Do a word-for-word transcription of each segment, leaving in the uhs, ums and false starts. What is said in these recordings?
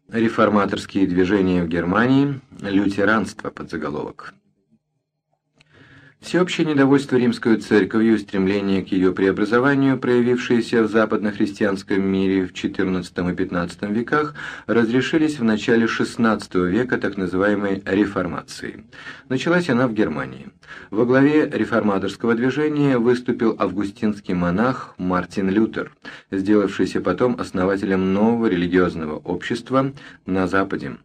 Реформаторские движения в Германии. Лютеранство. Подзаголовок. Всеобщее недовольство Римской Церковью и стремление к ее преобразованию, проявившиеся в западно-христианском мире в четырнадцатом и пятнадцатом веках, разрешились в начале шестнадцатого века так называемой реформацией. Началась она в Германии. Во главе реформаторского движения выступил августинский монах Мартин Лютер, сделавшийся потом основателем нового религиозного общества на Западе.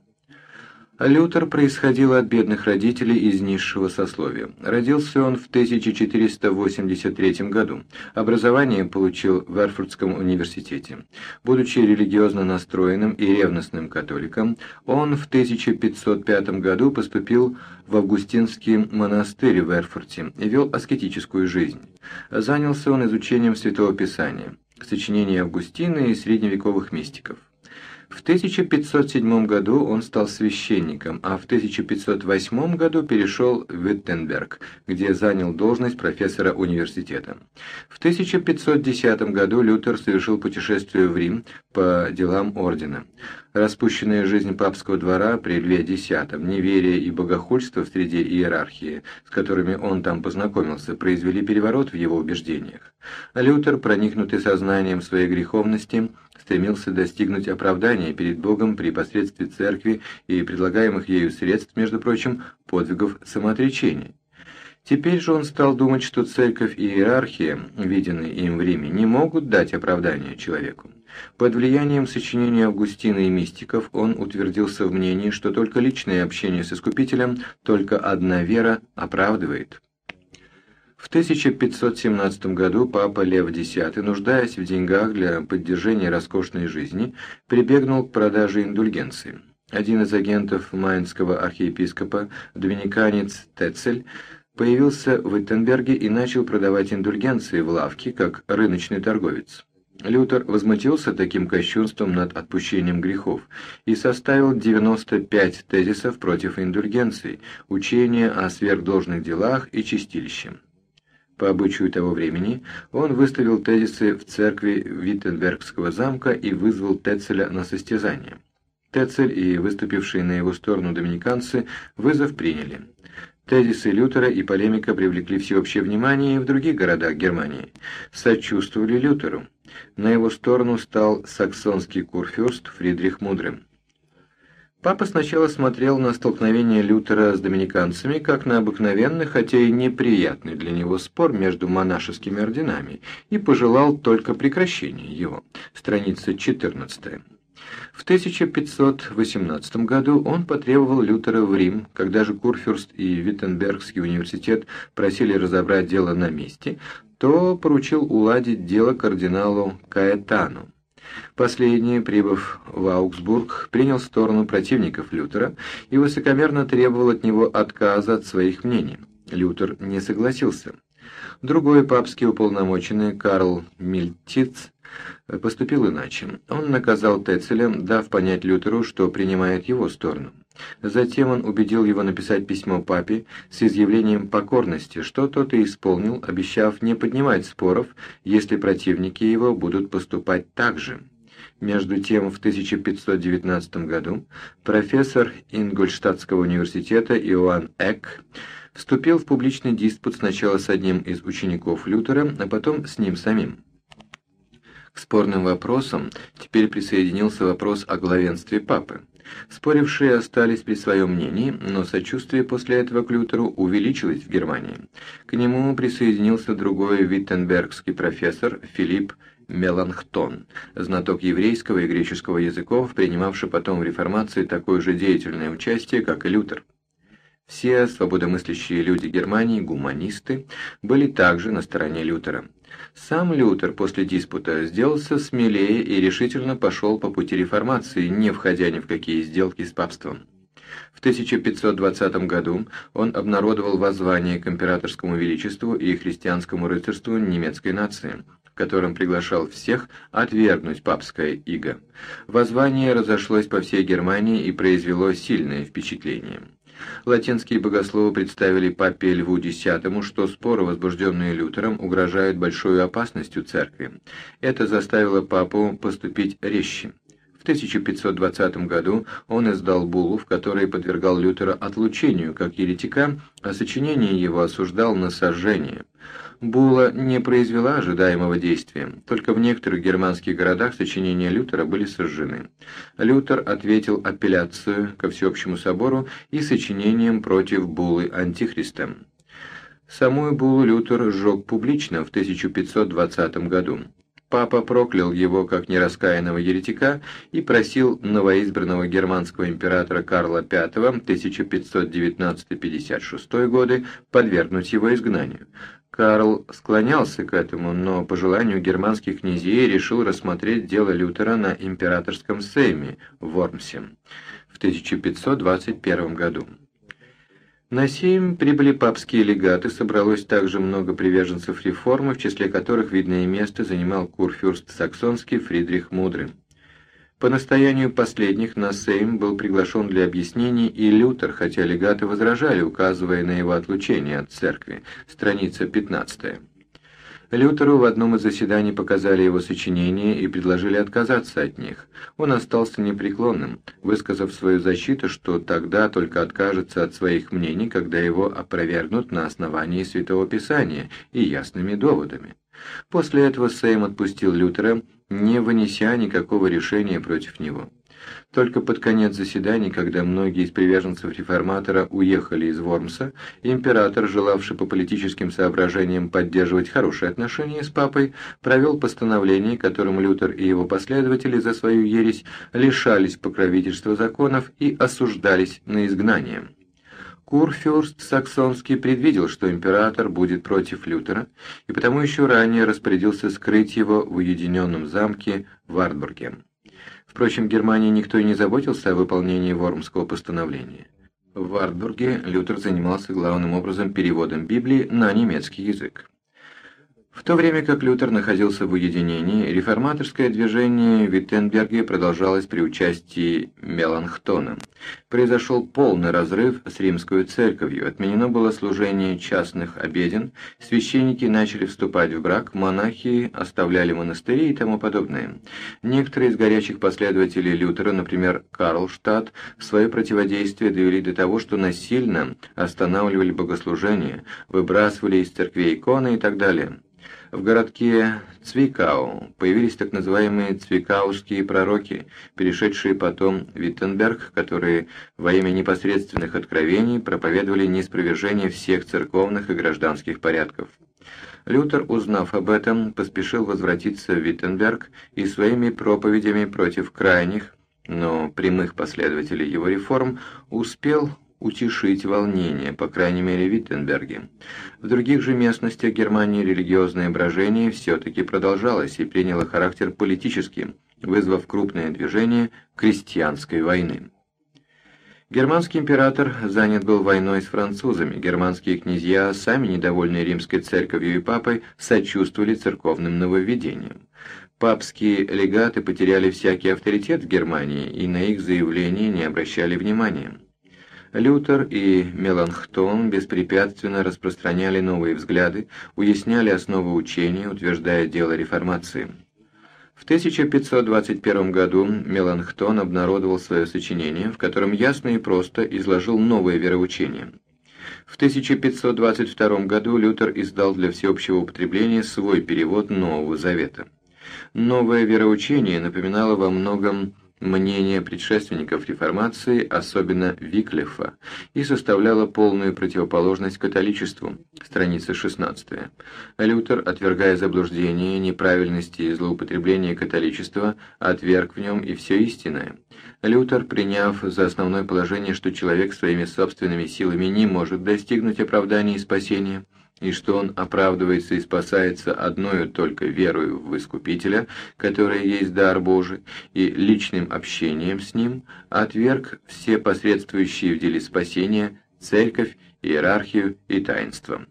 Лютер происходил от бедных родителей из низшего сословия. Родился он в тысяча четыреста восемьдесят третьем году. Образование получил в Эрфуртском университете. Будучи религиозно настроенным и ревностным католиком, он в тысяча пятьсот пятом году поступил в Августинский монастырь в Эрфурте и вел аскетическую жизнь. Занялся он изучением Святого Писания, сочинений Августина и средневековых мистиков. В тысяча пятьсот седьмом году он стал священником, а в тысяча пятьсот восьмом году перешел в Виттенберг, где занял должность профессора университета. В тысяча пятьсот десятом году Лютер совершил путешествие в Рим по делам ордена. Распущенная жизнь папского двора при Льве X, неверие и богохульство в среде иерархии, с которыми он там познакомился, произвели переворот в его убеждениях. Лютер, проникнутый сознанием своей греховности, стремился достигнуть оправдания перед Богом при посредстве церкви и предлагаемых ею средств, между прочим, подвигов самоотречения. Теперь же он стал думать, что церковь и иерархия, виденные им в Риме, не могут дать оправдания человеку. Под влиянием сочинений Августина и мистиков он утвердился в мнении, что только личное общение с Искупителем, только одна вера оправдывает. В тысяча пятьсот семнадцатом году папа Лев X, нуждаясь в деньгах для поддержания роскошной жизни, прибегнул к продаже индульгенции. Один из агентов майнского архиепископа, доминиканец Тецель, появился в Виттенберге и начал продавать индульгенции в лавке, как рыночный торговец. Лютер возмутился таким кощунством над отпущением грехов и составил девяносто пять тезисов против индульгенций, учения о сверхдолжных делах и чистилище. По обычаю того времени он выставил тезисы в церкви Виттенбергского замка и вызвал Тецеля на состязание. Тецель и выступившие на его сторону доминиканцы вызов приняли. Тезисы Лютера и полемика привлекли всеобщее внимание и в других городах Германии. Сочувствовали Лютеру. На его сторону стал саксонский курфюрст Фридрих Мудрый. Папа сначала смотрел на столкновение Лютера с доминиканцами как на обыкновенный, хотя и неприятный для него спор между монашескими орденами, и пожелал только прекращения его. Страница четырнадцатая. В тысяча пятьсот восемнадцатом году он потребовал Лютера в Рим, когда же Курфюрст и Виттенбергский университет просили разобрать дело на месте, то поручил уладить дело кардиналу Каэтану. Последний, прибыв в Аугсбург, принял сторону противников Лютера и высокомерно требовал от него отказа от своих мнений. Лютер не согласился. Другой папский уполномоченный, Карл Мильтиц, поступил иначе. Он наказал Тецеля, дав понять Лютеру, что принимает его сторону. Затем он убедил его написать письмо папе с изъявлением покорности, что тот и исполнил, обещав не поднимать споров, если противники его будут поступать так же. Между тем, в тысяча пятьсот девятнадцатом году профессор Ингольштадтского университета Иоанн Эк вступил в публичный диспут сначала с одним из учеников Лютера, а потом с ним самим. К спорным вопросам теперь присоединился вопрос о главенстве папы. Спорившие остались при своем мнении, но сочувствие после этого к Лютеру увеличилось в Германии. К нему присоединился другой виттенбергский профессор Филипп Меланхтон, знаток еврейского и греческого языков, принимавший потом в реформации такое же деятельное участие, как и Лютер. Все свободомыслящие люди Германии, гуманисты, были также на стороне Лютера. Сам Лютер после диспута сделался смелее и решительно пошел по пути реформации, не входя ни в какие сделки с папством. В тысяча пятьсот двадцатом году он обнародовал воззвание к императорскому величеству и христианскому рыцарству немецкой нации, в котором приглашал всех отвергнуть папское иго. Воззвание разошлось по всей Германии и произвело сильное впечатление. Латинские богословы представили папе Льву X, что споры, возбужденные Лютером, угрожают большой опасностью церкви. Это заставило папу поступить резче. В тысяча пятьсот двадцатом году он издал буллу, в которой подвергал Лютера отлучению как еретика, а сочинение его осуждал на сожжение. Булла не произвела ожидаемого действия, только в некоторых германских городах сочинения Лютера были сожжены. Лютер ответил апелляцию ко всеобщему собору и сочинением против буллы Антихриста. Самую буллу Лютер сжег публично в тысяча пятьсот двадцатом году. Папа проклял его как нераскаянного еретика и просил новоизбранного германского императора Карла Пятого тысяча пятьсот девятнадцатый — пятьдесят шестой годы подвергнуть его изгнанию. Карл склонялся к этому, но по желанию германских князей решил рассмотреть дело Лютера на императорском сейме в Вормсе в тысяча пятьсот двадцать первом году. На сейм прибыли папские легаты, собралось также много приверженцев реформы, в числе которых видное место занимал курфюрст саксонский Фридрих Мудрый. По настоянию последних на сейм был приглашен для объяснений и Лютер, хотя легаты возражали, указывая на его отлучение от церкви. Страница пятнадцатая. Лютеру в одном из заседаний показали его сочинения и предложили отказаться от них. Он остался непреклонным, высказав свою защиту, что тогда только откажется от своих мнений, когда его опровергнут на основании Святого Писания и ясными доводами. После этого Сейм отпустил Лютера, не вынеся никакого решения против него. Только под конец заседаний, когда многие из приверженцев реформатора уехали из Вормса, император, желавший по политическим соображениям поддерживать хорошие отношения с папой, провел постановление, которым Лютер и его последователи за свою ересь лишались покровительства законов и осуждались на изгнание. Курфюрст саксонский предвидел, что император будет против Лютера, и потому еще ранее распорядился скрыть его в уединенном замке в Вартбурге. Впрочем, в Германии никто и не заботился о выполнении Вормского постановления. В Вартбурге Лютер занимался главным образом переводом Библии на немецкий язык. В то время как Лютер находился в уединении, реформаторское движение в Виттенберге продолжалось при участии Меланхтона. Произошел полный разрыв с римской церковью, отменено было служение частных обеден, священники начали вступать в брак, монахи оставляли монастыри и тому подобное. Некоторые из горячих последователей Лютера, например, Карлштадт, свое противодействие довели до того, что насильно останавливали богослужения, выбрасывали из церквей иконы и так далее. В городке Цвикау появились так называемые цвикауские пророки, перешедшие потом в Виттенберг, которые во имя непосредственных откровений проповедовали неспровержение всех церковных и гражданских порядков. Лютер, узнав об этом, поспешил возвратиться в Виттенберг и своими проповедями против крайних, но прямых последователей его реформ успел утешить волнение, по крайней мере в Виттенберге. В других же местностях Германии религиозное брожение все-таки продолжалось и приняло характер политический, вызвав крупное движение крестьянской войны. Германский император занят был войной с французами, германские князья, сами недовольные римской церковью и папой, сочувствовали церковным нововведениям. Папские легаты потеряли всякий авторитет в Германии и на их заявления не обращали внимания. Лютер и Меланхтон беспрепятственно распространяли новые взгляды, уясняли основы учения, утверждая дело реформации. В тысяча пятьсот двадцать первом году Меланхтон обнародовал свое сочинение, в котором ясно и просто изложил новое вероучение. В тысяча пятьсот двадцать втором году Лютер издал для всеобщего употребления свой перевод Нового Завета. Новое вероучение напоминало во многом мнение предшественников реформации, особенно Виклифа, и составляло полную противоположность католичеству. Страница шестнадцатая. Лютер, отвергая заблуждение, неправильности и злоупотребления католичества, отверг в нем и все истинное. Лютер, приняв за основное положение, что человек своими собственными силами не может достигнуть оправдания и спасения, и что он оправдывается и спасается одною только верою в Искупителя, которая есть дар Божий, и личным общением с Ним, отверг все посредствующие в деле спасения церковь, иерархию и таинство.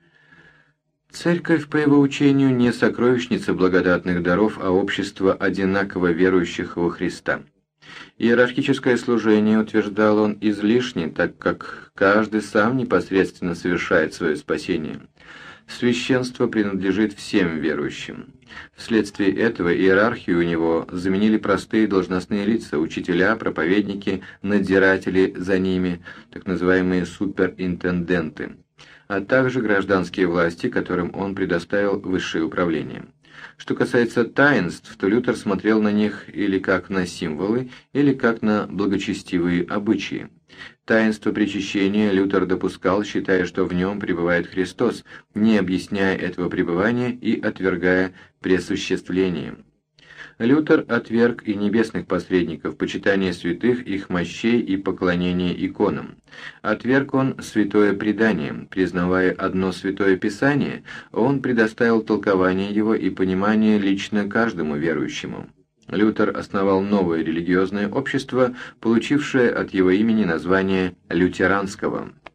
Церковь, по его учению, не сокровищница благодатных даров, а общество одинаково верующих во Христа. Иерархическое служение, утверждал он, излишне, так как каждый сам непосредственно совершает свое спасение. Священство принадлежит всем верующим. Вследствие этого иерархию у него заменили простые должностные лица, учителя, проповедники, надзиратели за ними, так называемые суперинтенденты, а также гражданские власти, которым он предоставил высшее управление. Что касается таинств, то Лютер смотрел на них или как на символы, или как на благочестивые обычаи. Таинство причащения Лютер допускал, считая, что в нем пребывает Христос, не объясняя этого пребывания и отвергая пресуществление. Лютер отверг и небесных посредников, почитание святых, их мощей и поклонение иконам. Отверг он святое предание, признавая одно святое писание, он предоставил толкование его и понимание лично каждому верующему. Лютер основал новое религиозное общество, получившее от его имени название лютеранского.